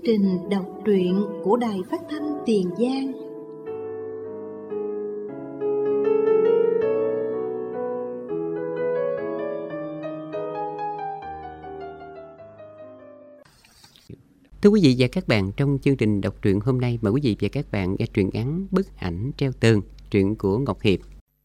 trình đọc truyện của Đài Phát thanh Tiền Giang. Thưa quý vị và các bạn, trong chương trình đọc truyện hôm nay, mời quý vị và các bạn nghe truyện ngắn Bức ảnh treo tường, truyện của Ngọc Hiệp.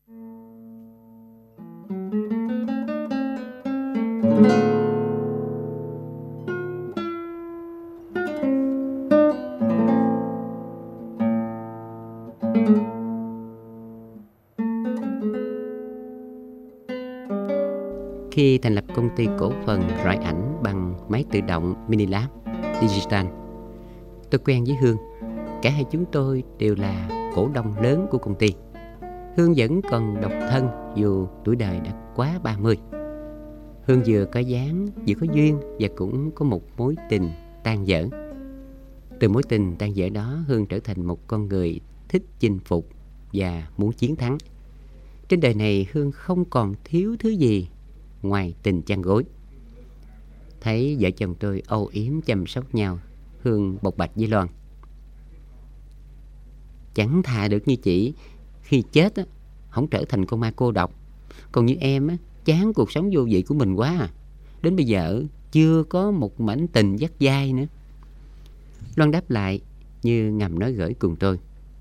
Khi thành lập công ty cổ phần rọi ảnh bằng máy tự động Minilab Digital, tôi quen với Hương. Cả hai chúng tôi đều là cổ đông lớn của công ty. Hương vẫn còn độc thân dù tuổi đời đã quá 30. Hương vừa có dáng, vừa có duyên và cũng có một mối tình tan vỡ. Từ mối tình tan vỡ đó, Hương trở thành một con người thích chinh phục và muốn chiến thắng. Trên đời này Hương không còn thiếu thứ gì ngoài tình chăn gối. Thấy vợ chồng tôi âu yếm chăm sóc nhau, Hương bộc bạch với Loan: chẳng thà được như chị, khi chết á, không trở thành con ma cô độc. Còn như em á, chán cuộc sống vô vị của mình quá à. Đến bây giờ chưa có một mảnh tình dắt vai nữa. Loan đáp lại như ngầm nói gởi cùng tôi: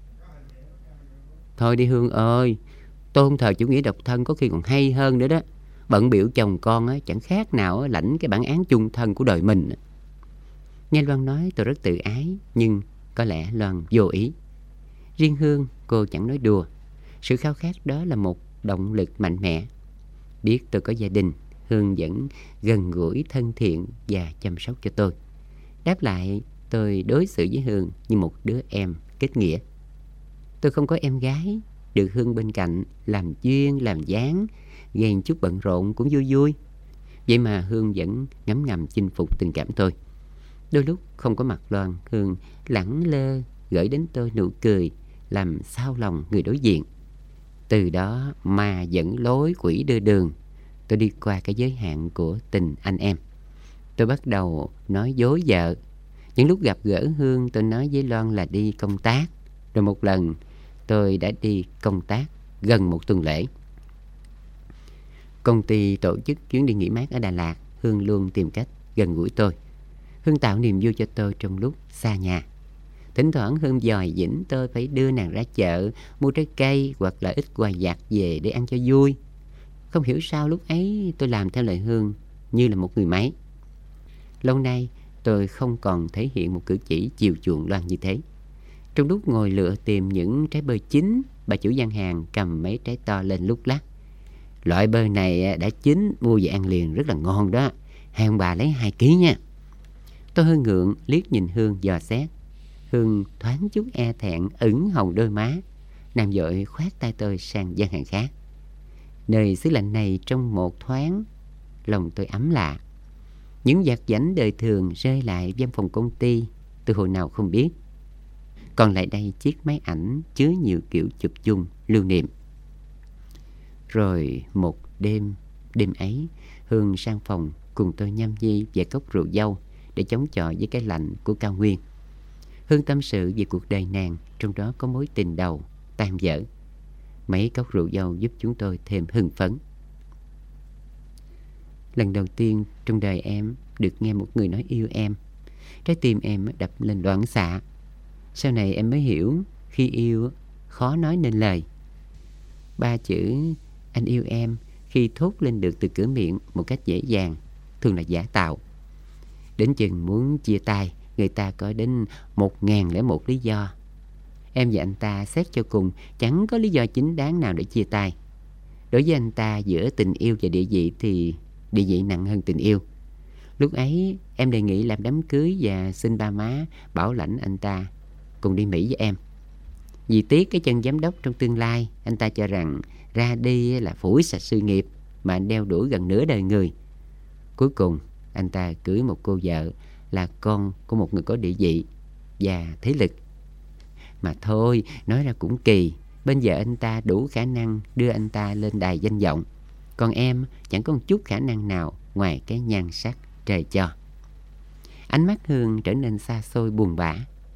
thôi đi Hương ơi, tôn thờ chủ nghĩa độc thân có khi còn hay hơn nữa đó. Bận bịu chồng con á, chẳng khác nào lãnh cái bản án chung thân của đời mình. Nghe Loan nói tôi rất tự ái, nhưng có lẽ Loan vô ý. Riêng Hương, cô chẳng nói đùa. Sự khao khát đó là một động lực mạnh mẽ. Biết tôi có gia đình, Hương vẫn gần gũi, thân thiện và chăm sóc cho tôi. Đáp lại, tôi đối xử với Hương như một đứa em kết nghĩa. Tôi không có em gái, được Hương bên cạnh làm duyên làm dáng, ghen chút bận rộn cũng vui vui. Vậy mà Hương vẫn ngấm ngầm chinh phục tình cảm tôi. Đôi lúc không có mặt Loan, Hương lẳng lơ gửi đến tôi nụ cười làm xao lòng người đối diện. Từ đó ma dẫn lối, quỷ đưa đường. Tôi đi qua cái giới hạn của tình anh em. Tôi bắt đầu nói dối vợ. Những lúc gặp gỡ Hương, tôi nói với Loan là đi công tác. Rồi một lần tôi đã đi công tác gần một tuần lễ. Công ty tổ chức chuyến đi nghỉ mát ở Đà Lạt, Hương luôn tìm cách gần gũi tôi. Hương tạo niềm vui cho tôi trong lúc xa nhà. Thỉnh thoảng Hương dòi dĩnh tôi phải đưa nàng ra chợ mua trái cây hoặc là ít quà vặt về để ăn cho vui. Không hiểu sao lúc ấy tôi làm theo lời Hương như là một người máy. Lâu nay tôi không còn thể hiện một cử chỉ chiều chuộng Loan như thế. Trong lúc ngồi lựa tìm những trái bơ chín, bà chủ gian hàng cầm mấy trái to lên lúc lắc: loại bơ này đã chín, mua về ăn liền rất là ngon đó. Hai ông bà lấy 2 ký nha. Tôi hơi ngượng liếc nhìn Hương dò xét. Hương thoáng chút e thẹn ửng hồng đôi má. Nàng vội khoát tay tôi sang gian hàng khác. Nơi xứ lạnh này trong một thoáng, lòng tôi ấm lạ. Những vặt vãnh đời thường rơi lại văn phòng công ty từ hồi nào không biết. Còn lại đây chiếc máy ảnh chứa nhiều kiểu chụp chung lưu niệm. Rồi một đêm ấy, Hương sang phòng cùng tôi nhâm nhi về cốc rượu dâu để chống chọi với cái lạnh của cao nguyên. Hương tâm sự về cuộc đời nàng, trong đó có mối tình đầu tan vỡ. Mấy cốc rượu dâu giúp chúng tôi thêm hưng phấn. Lần đầu tiên trong đời em được nghe một người nói yêu em, trái tim em đập lên loạn xạ. Sau này em mới hiểu, khi yêu khó nói nên lời. 3 chữ anh yêu em khi thốt lên được từ cửa miệng một cách dễ dàng thường là giả tạo. Đến chừng muốn chia tay, người ta có đến 1001 lý do. Em và anh ta xét cho cùng chẳng có lý do chính đáng nào để chia tay. Đối với anh ta, giữa tình yêu và địa vị thì địa vị nặng hơn tình yêu. Lúc ấy em đề nghị làm đám cưới và xin ba má bảo lãnh anh ta cùng đi Mỹ với em. Vì tiếc cái chân giám đốc trong tương lai, anh ta cho rằng ra đi là phủi sạch sự nghiệp mà anh đeo đuổi gần nửa đời người. Cuối cùng anh ta cưới một cô vợ là con của một người có địa vị và thế lực. Mà thôi, nói ra cũng kỳ, bên vợ anh ta đủ khả năng đưa anh ta lên đài danh vọng, còn em chẳng có một chút khả năng nào ngoài cái nhan sắc trời cho. Ánh mắt Hương trở nên xa xôi buồn bã.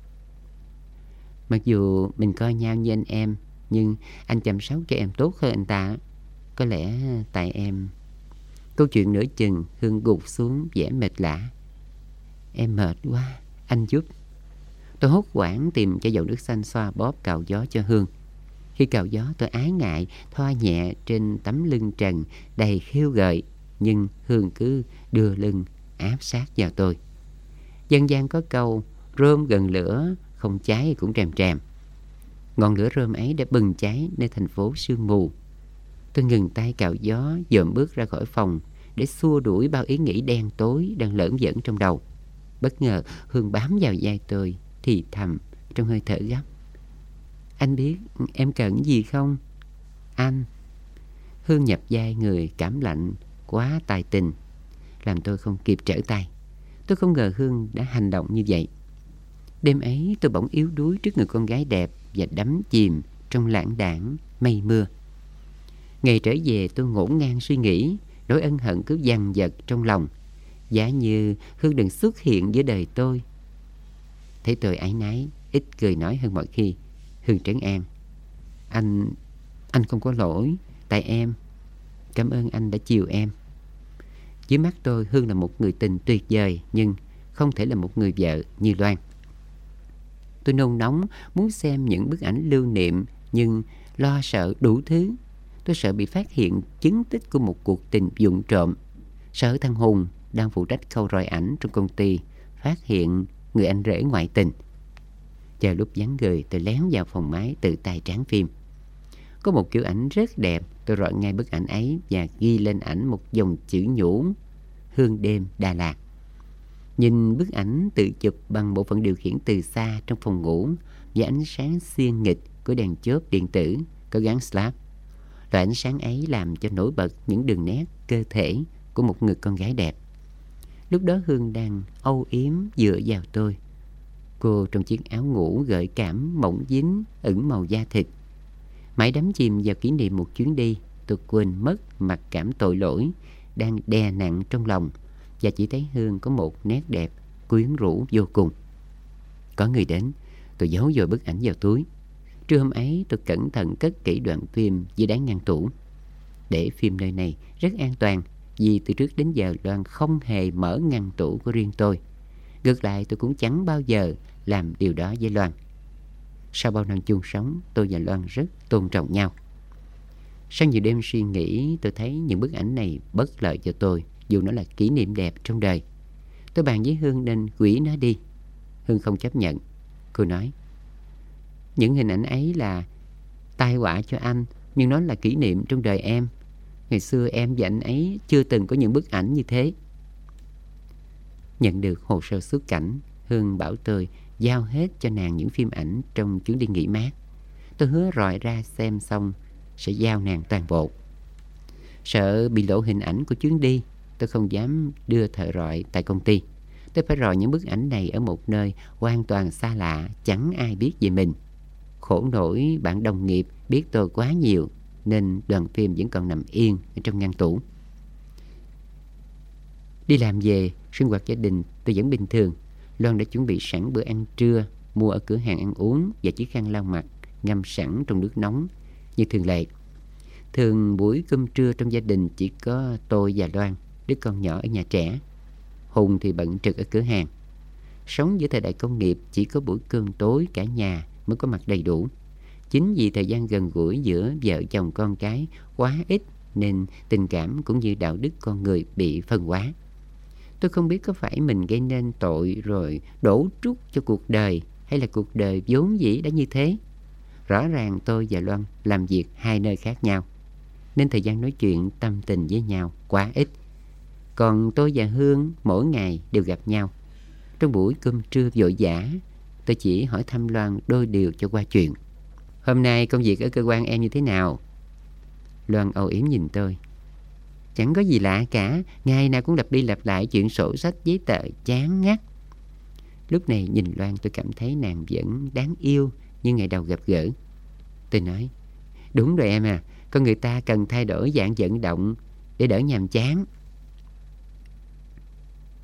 Mặc dù mình coi nhau như anh em, nhưng anh chăm sóc cho em tốt hơn anh ta. Có lẽ tại em... Câu chuyện nửa chừng, Hương gục xuống vẻ mệt lả. Em mệt quá, anh giúp. Tôi hốt hoảng tìm chai dầu nước xanh xoa bóp cạo gió cho Hương. Khi cạo gió, tôi ái ngại thoa nhẹ trên tấm lưng trần đầy khiêu gợi, nhưng Hương cứ đưa lưng áp sát vào tôi. Dân gian có câu rơm gần lửa không cháy cũng trèm trèm. Ngọn lửa rơm ấy đã bừng cháy nơi thành phố sương mù. Tôi ngừng tay cạo gió, dòm bước ra khỏi phòng để xua đuổi bao ý nghĩ đen tối đang lởn vởn trong đầu. Bất ngờ Hương bám vào vai tôi, thì thầm trong hơi thở gấp. Anh biết em cần gì không? Anh. Hương nhập vai người cảm lạnh quá tài tình, làm tôi không kịp trở tay. Tôi không ngờ Hương đã hành động như vậy. Đêm ấy tôi bỗng yếu đuối trước người con gái đẹp và đắm chìm trong lãng đãng mây mưa. Ngày trở về tôi ngổn ngang suy nghĩ, nỗi ân hận cứ dằn vặt trong lòng. Giả như Hương đừng xuất hiện giữa đời tôi. Thấy tôi áy náy, ít cười nói hơn mọi khi, Hương trấn an. Anh không có lỗi, tại em. Cảm ơn anh đã chiều em. Dưới mắt tôi, Hương là một người tình tuyệt vời, nhưng không thể là một người vợ như Loan. Tôi nôn nóng muốn xem những bức ảnh lưu niệm, nhưng lo sợ đủ thứ. Tôi sợ bị phát hiện chứng tích của một cuộc tình vụng trộm. Sợ thằng Hùng đang phụ trách khâu rọi ảnh trong công ty phát hiện người anh rể ngoại tình. Chờ lúc vắng người, tôi lén vào phòng máy tự tay tráng phim. Có một kiểu ảnh rất đẹp. Tôi rọi ngay bức ảnh ấy và ghi lên ảnh một dòng chữ nhũ: Hương đêm Đà Lạt. Nhìn bức ảnh tự chụp bằng bộ phận điều khiển từ xa trong phòng ngủ và ánh sáng xiên nghịch của đèn chớp điện tử có gắn slab. Loại ánh sáng ấy làm cho nổi bật những đường nét cơ thể của một người con gái đẹp. Lúc đó Hương đang âu yếm dựa vào tôi. Cô trong chiếc áo ngủ gợi cảm mỏng dính ửng màu da thịt. Mãi đắm chìm vào kỷ niệm một chuyến đi, tôi quên mất mặc cảm tội lỗi đang đè nặng trong lòng, và chỉ thấy Hương có một nét đẹp quyến rũ vô cùng. Có người đến, tôi giấu vội bức ảnh vào túi. Trưa hôm ấy tôi cẩn thận cất kỹ đoạn phim dưới đáy ngăn tủ. Để phim nơi này rất an toàn, vì từ trước đến giờ Loan không hề mở ngăn tủ của riêng tôi. Ngược lại, tôi cũng chẳng bao giờ làm điều đó với Loan. Sau bao năm chung sống, tôi và Loan rất tôn trọng nhau. Sau nhiều đêm suy nghĩ, tôi thấy những bức ảnh này bất lợi cho tôi, dù nó là kỷ niệm đẹp trong đời. Tôi bàn với Hương nên hủy nó đi. Hương không chấp nhận. Cô nói, những hình ảnh ấy là tai họa cho anh, nhưng nó là kỷ niệm trong đời em. Ngày xưa em và anh ấy chưa từng có những bức ảnh như thế. Nhận được hồ sơ xuất cảnh, Hương bảo tôi giao hết cho nàng những phim ảnh trong chuyến đi nghỉ mát. Tôi hứa rọi ra xem xong sẽ giao nàng toàn bộ. Sợ bị lộ hình ảnh của chuyến đi, tôi không dám đưa thợ rọi tại công ty. Tôi phải rọi những bức ảnh này ở một nơi hoàn toàn xa lạ, chẳng ai biết về mình. Khổ nổi bạn đồng nghiệp biết tôi quá nhiều, nên đoàn phim vẫn còn nằm yên ở trong ngăn tủ. Đi làm về, sinh hoạt gia đình tôi vẫn bình thường. Loan đã chuẩn bị sẵn bữa ăn trưa, mua ở cửa hàng ăn uống, và chiếc khăn lau mặt ngâm sẵn trong nước nóng như thường lệ. Thường buổi cơm trưa trong gia đình chỉ có tôi và Loan, đứa con nhỏ ở nhà trẻ. Hùng thì bận trực ở cửa hàng. Sống giữa thời đại công nghiệp, chỉ có buổi cơm tối cả nhà mới có mặt đầy đủ. Chính vì thời gian gần gũi giữa vợ chồng con cái quá ít, nên tình cảm cũng như đạo đức con người bị phân hóa. Tôi không biết có phải mình gây nên tội rồi đổ trút cho cuộc đời, hay là cuộc đời vốn dĩ đã như thế. Rõ ràng tôi và Loan làm việc hai nơi khác nhau, nên thời gian nói chuyện tâm tình với nhau quá ít. Còn tôi và Hương mỗi ngày đều gặp nhau. Trong buổi cơm trưa vội vã, tôi chỉ hỏi thăm Loan đôi điều cho qua chuyện. Hôm nay công việc ở cơ quan em như thế nào? Loan âu yếm nhìn tôi. Chẳng có gì lạ cả, ngày nào cũng lặp đi lặp lại chuyện sổ sách giấy tờ chán ngắt. Lúc này nhìn Loan tôi cảm thấy nàng vẫn đáng yêu như ngày đầu gặp gỡ. Tôi nói, đúng rồi em à, con người ta cần thay đổi dạng vận động để đỡ nhàm chán.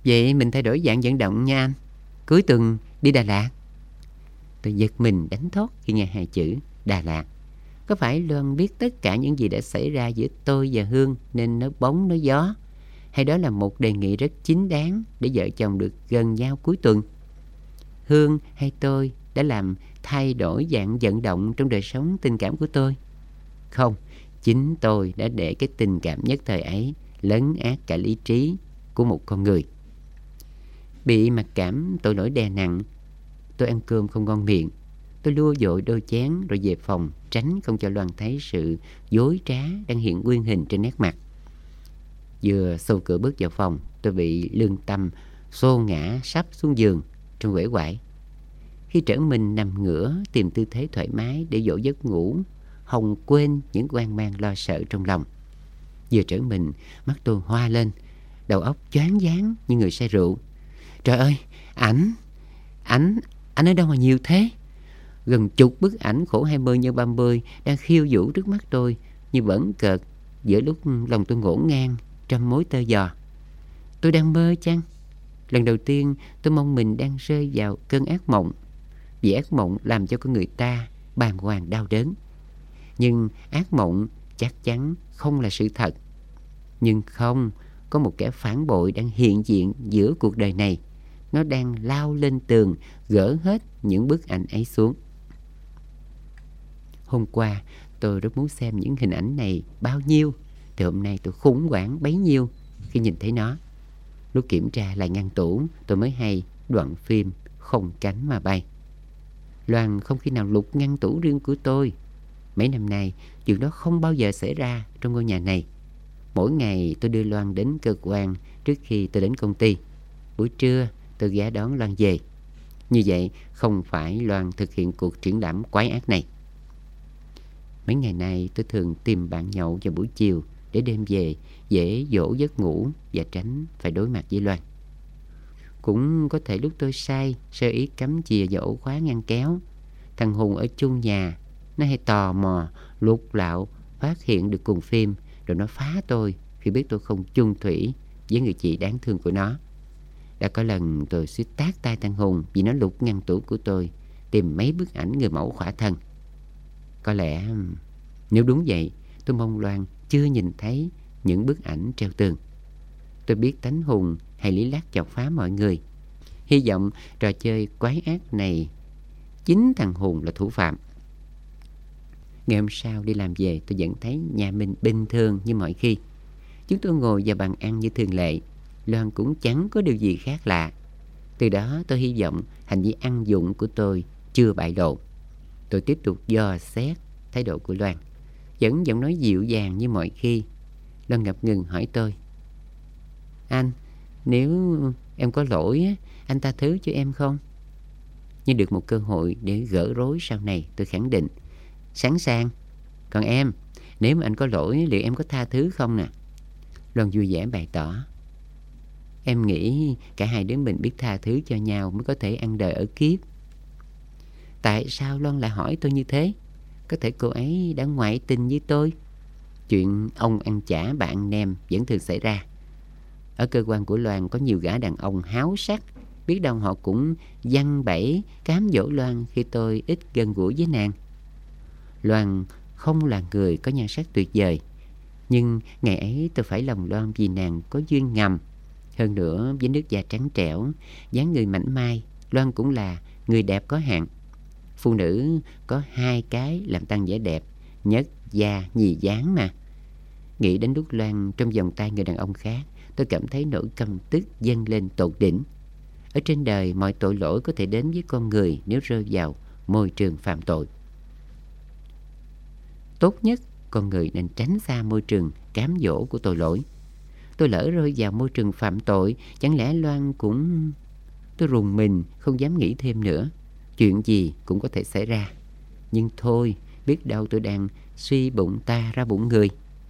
Vậy mình thay đổi dạng vận động nha anh. Cuối tuần đi Đà Lạt. Tôi giật mình đánh thót khi nghe hai chữ Đà Lạt. Có phải Loan biết tất cả những gì đã xảy ra giữa tôi và Hương nên nói bóng nói gió? Hay đó là một đề nghị rất chính đáng để vợ chồng được gần nhau cuối tuần? Hương hay tôi đã làm thay đổi dạng vận động trong đời sống tình cảm của tôi? Không, chính tôi đã để cái tình cảm nhất thời ấy lấn át cả lý trí của một con người. Bị mặc cảm tội lỗi đè nặng, tôi ăn cơm không ngon miệng. Tôi lua dội đôi chén rồi về phòng, tránh không cho Loan thấy sự dối trá đang hiện nguyên hình trên nét mặt. Vừa xô cửa bước vào phòng, tôi bị lương tâm xô ngã sắp xuống giường trong uể oải. Khi trở mình nằm ngửa tìm tư thế thoải mái để dỗ giấc ngủ, Hồng quên những hoang mang lo sợ trong lòng. Vừa trở mình, mắt tôi hoa lên, đầu óc choáng váng như người say rượu. Trời ơi, ảnh ở đâu mà nhiều thế? Gần chục bức ảnh khổ 20x30 đang khiêu vũ trước mắt tôi như bẩn cợt, giữa lúc lòng tôi ngổn ngang trăm mối tơ giò. Tôi đang mơ chăng? Lần đầu tiên tôi mong mình đang rơi vào cơn ác mộng, vì ác mộng làm cho con người ta bàng hoàng đau đớn. Nhưng ác mộng chắc chắn không là sự thật. Nhưng không, có một kẻ phản bội đang hiện diện giữa cuộc đời này. Nó đang lao lên tường, gỡ hết những bức ảnh ấy xuống. Hôm qua tôi rất muốn xem những hình ảnh này bao nhiêu, thì hôm nay tôi khủng hoảng bấy nhiêu khi nhìn thấy nó. Lúc kiểm tra lại ngăn tủ, tôi mới hay đoạn phim Không Cánh Mà Bay. Loan không khi nào lục ngăn tủ riêng của tôi. Mấy năm nay, chuyện đó không bao giờ xảy ra trong ngôi nhà này. Mỗi ngày tôi đưa Loan đến cơ quan trước khi tôi đến công ty. Buổi trưa tôi ghé đón Loan về. Như vậy không phải Loan thực hiện cuộc triển lãm quái ác này. Mấy ngày nay tôi thường tìm bạn nhậu vào buổi chiều để đêm về dễ dỗ giấc ngủ và tránh phải đối mặt với Loan. Cũng có thể lúc tôi say, sơ ý cắm chìa vào ổ khóa ngăn kéo. Thằng Hùng ở chung nhà, nó hay tò mò, lục lạo, phát hiện được cùng phim, rồi nó phá tôi khi biết tôi không chung thủy với người chị đáng thương của nó. Đã có lần tôi suýt tát tay thằng Hùng vì nó lục ngăn tủ của tôi, tìm mấy bức ảnh người mẫu khỏa thân. Có lẽ nếu đúng vậy, tôi mong Loan chưa nhìn thấy những bức ảnh treo tường. Tôi biết tánh Hùng hay lý lát chọc phá mọi người. Hy vọng trò chơi quái ác này chính thằng Hùng là thủ phạm. Ngày hôm sau đi làm về, tôi vẫn thấy nhà mình bình thường như mọi khi. Chúng tôi ngồi vào bàn ăn như thường lệ. Loan cũng chẳng có điều gì khác lạ. Từ đó tôi hy vọng hành vi ăn dụng của tôi chưa bại lộ. Tôi tiếp tục dò xét thái độ của Loan, vẫn giọng nói dịu dàng như mọi khi. Loan ngập ngừng hỏi tôi: Anh, nếu em có lỗi, anh tha thứ cho em không? Nhưng được một cơ hội để gỡ rối sau này, tôi khẳng định: Sẵn sàng. Còn em, nếu mà anh có lỗi, liệu em có tha thứ không nè? Loan vui vẻ bày tỏ: Em nghĩ cả hai đứa mình biết tha thứ cho nhau mới có thể ăn đời ở kiếp. Tại sao Loan lại hỏi tôi như thế? Có thể cô ấy đã ngoại tình với tôi. Chuyện ông ăn chả bà ăn nem vẫn thường xảy ra. Ở cơ quan của Loan có nhiều gã đàn ông háo sắc. Biết đâu họ cũng giăng bẫy cám dỗ Loan khi tôi ít gần gũi với nàng. Loan không là người có nhan sắc tuyệt vời, nhưng ngày ấy tôi phải lòng Loan vì nàng có duyên ngầm. Hơn nữa với nước da trắng trẻo, dáng người mảnh mai, Loan cũng là người đẹp có hạn. Phụ nữ có hai cái làm tăng vẻ đẹp: nhất da nhì dáng mà. Nghĩ đến lúc Loan trong vòng tay người đàn ông khác, tôi cảm thấy nỗi căm tức dâng lên tột đỉnh. Ở trên đời mọi tội lỗi có thể đến với con người nếu rơi vào môi trường phạm tội. Tốt nhất con người nên tránh xa môi trường cám dỗ của tội lỗi. Tôi lỡ rơi vào môi trường phạm tội, chẳng lẽ Loan cũng... Tôi rùng mình, không dám nghĩ thêm nữa. Chuyện gì cũng có thể xảy ra. Nhưng thôi, biết đâu tôi đang suy bụng ta ra bụng người.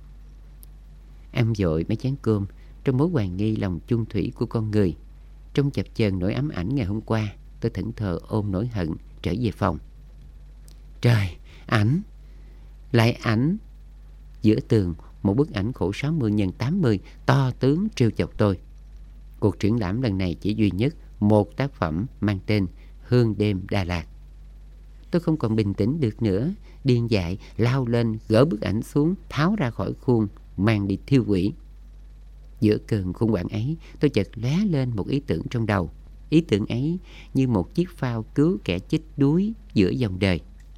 Ăn vội mấy chén cơm, trong mối hoài nghi lòng chung thủy của con người, trong chập chờn nỗi ám ảnh ngày hôm qua, tôi thẫn thờ ôm nỗi hận trở về phòng. Trời, ảnh! Lại ảnh! Giữa tường, một bức ảnh khổ 60x80 to tướng trêu chọc tôi. Cuộc triển lãm lần này chỉ duy nhất một tác phẩm mang tên Hương đêm Đà Lạt. Tôi không còn bình tĩnh được nữa, điên dại lao lên gỡ bức ảnh xuống, tháo ra khỏi khuôn, mang đi thiêu hủy. Giữa cơn khủng hoảng ấy, tôi chợt lóe lên một ý tưởng trong đầu. Ý tưởng ấy như một chiếc phao cứu kẻ chết đuối giữa dòng đời.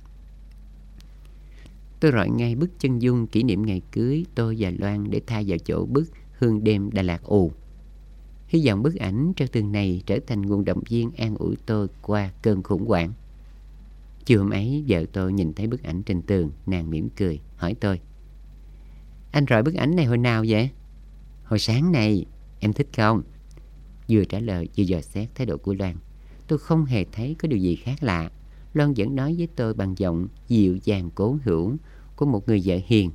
Tôi rọi ngay bức chân dung kỷ niệm ngày cưới tôi và Loan để thay vào chỗ bức Hương đêm Đà Lạt ù. Hy vọng bức ảnh treo tường này trở thành nguồn động viên an ủi tôi qua cơn khủng hoảng. Chiều hôm ấy, vợ tôi nhìn thấy bức ảnh trên tường, nàng mỉm cười, hỏi tôi: "Anh rọi bức ảnh này hồi nào vậy?" "Hồi sáng này, em thích không?" Vừa trả lời vừa dò xét thái độ của Loan. Tôi không hề thấy có điều gì khác lạ. Loan vẫn nói với tôi bằng giọng dịu dàng cố hữu của một người vợ hiền: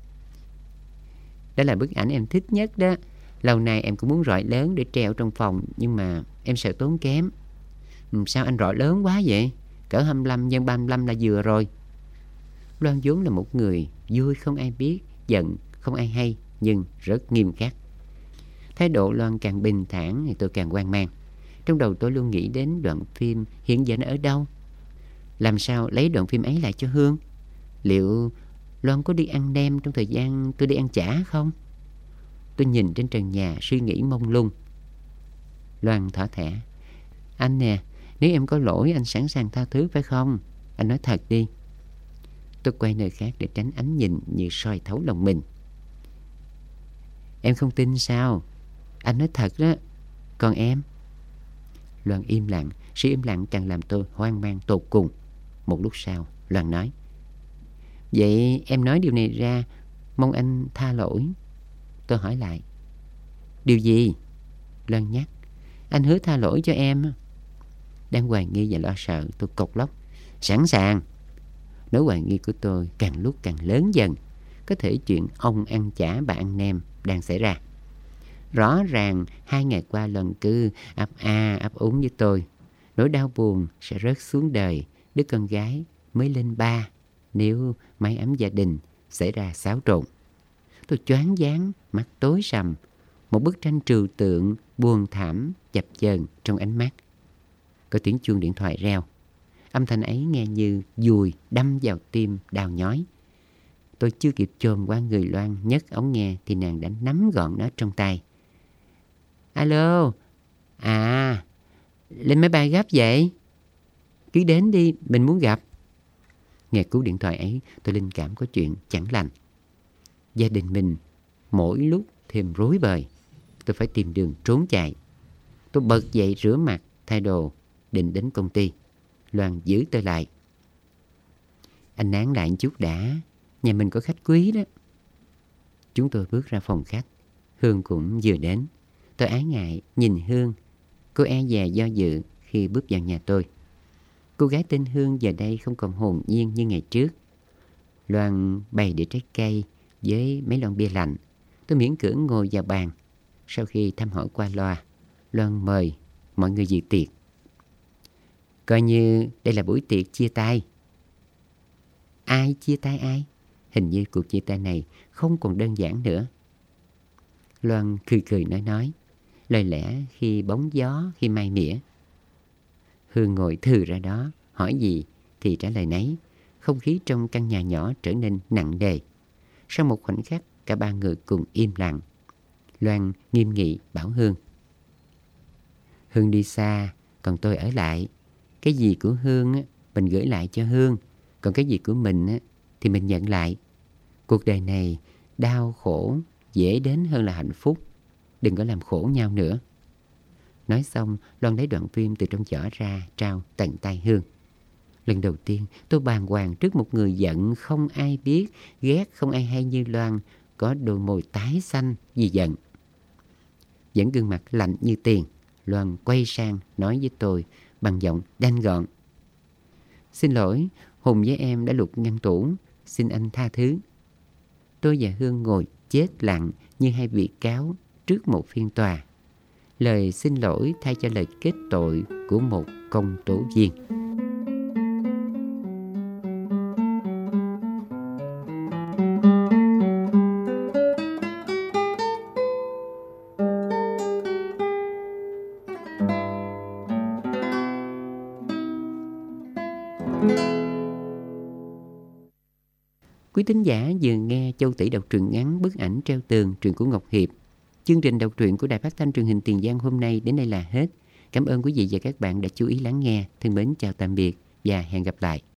"Đó là bức ảnh em thích nhất đó. Lâu nay em cũng muốn rọi lớn để treo trong phòng, nhưng mà em sợ tốn kém." "Sao anh rọi lớn quá vậy? Cỡ 25 x 35 là vừa rồi." Loan vốn là một người vui không ai biết, giận không ai hay, nhưng rất nghiêm khắc. Thái độ Loan càng bình thản thì tôi càng hoang mang. Trong đầu tôi luôn nghĩ đến đoạn phim hiện giờ nó ở đâu. Làm sao lấy đoạn phim ấy lại cho Hương? Liệu Loan có đi ăn nem trong thời gian tôi đi ăn chả không? Tôi nhìn trên trần nhà suy nghĩ mông lung. Loan thỏ thẻ: "Anh nè, nếu em có lỗi anh sẵn sàng tha thứ phải không? Anh nói thật đi." Tôi quay nơi khác để tránh ánh nhìn như soi thấu lòng mình. "Em không tin sao? Anh nói thật đó. Còn em?" Loan im lặng. Sự im lặng càng làm tôi hoang mang tột cùng. Một lúc sau, Loan nói: "Vậy em nói điều này ra, mong anh tha lỗi." Tôi hỏi lại: "Điều gì?" Loan nhắc: "Anh hứa tha lỗi cho em." Đang hoài nghi và lo sợ, tôi cộc lốc: "Sẵn sàng." Nỗi hoài nghi của tôi càng lúc càng lớn dần. Có thể chuyện ông ăn chả bà ăn nem đang xảy ra. Rõ ràng 2 ngày qua Loan cứ ấp úng với tôi. Nỗi đau buồn sẽ rớt xuống đời đứa con gái mới lên 3 nếu mái ấm gia đình xảy ra xáo trộn. Tôi choáng váng, mắt tối sầm. Một bức tranh trừu tượng buồn thảm chập chờn trong ánh mắt. Có tiếng chuông điện thoại reo. Âm thanh ấy nghe như dùi đâm vào tim đau nhói. Tôi chưa kịp chồm qua người Loan nhấc ống nghe thì nàng đã nắm gọn nó trong tay. "Alo, lên máy bay gấp vậy? Cứ đến đi, mình muốn gặp." Nghe cú điện thoại ấy, tôi linh cảm có chuyện chẳng lành. Gia đình mình mỗi lúc thêm rối bời. Tôi phải tìm đường trốn chạy. Tôi bật dậy rửa mặt, thay đồ, định đến công ty. Loan giữ tôi lại: "Anh nán lại một chút đã, nhà mình có khách quý đó." Chúng tôi bước ra phòng khách. Hương cũng vừa đến. Tôi ái ngại nhìn Hương. Cô e dè do dự khi bước vào nhà tôi. Cô gái tên Hương giờ đây không còn hồn nhiên như ngày trước. Loan bày đĩa trái cây với mấy lon bia lạnh. Tôi miễn cưỡng ngồi vào bàn. Sau khi thăm hỏi qua loa, Loan mời mọi người dự tiệc. Coi như đây là buổi tiệc chia tay. Ai chia tay ai? Hình như cuộc chia tay này không còn đơn giản nữa. Loan cười cười nói, lời lẽ khi bóng gió, khi mai mỉa. Hương ngồi thừ ra đó, hỏi gì thì trả lời nấy. Không khí trong căn nhà nhỏ trở nên nặng nề. Sau một khoảnh khắc, cả ba người cùng im lặng. Loan nghiêm nghị bảo Hương: "Hương đi xa, còn tôi ở lại. Cái gì của Hương á, mình gửi lại cho Hương. Còn cái gì của mình á, thì mình nhận lại. Cuộc đời này đau khổ dễ đến hơn là hạnh phúc. Đừng có làm khổ nhau nữa." Nói xong, Loan lấy đoạn phim từ trong giỏ ra, trao tận tay Hương. Lần đầu tiên tôi bàng hoàng trước một người giận không ai biết, ghét không ai hay như Loan, có đôi môi tái xanh vì giận. Vẫn gương mặt lạnh như tiền, Loan quay sang nói với tôi bằng giọng đanh gọn: "Xin lỗi, Hùng với em đã lục ngăn tủ, xin anh tha thứ." Tôi và Hương ngồi chết lặng như hai bị cáo trước một phiên tòa. Lời xin lỗi thay cho lời kết tội của một công tố viên. Quý thính giả vừa nghe Châu Tỷ đọc truyện ngắn Bức ảnh treo tường, truyện của Ngọc Hiệp. Chương trình đọc truyện của Đài Phát thanh Truyền hình Tiền Giang hôm nay đến đây là hết. Cảm ơn quý vị và các bạn đã chú ý lắng nghe. Thân mến chào tạm biệt và hẹn gặp lại.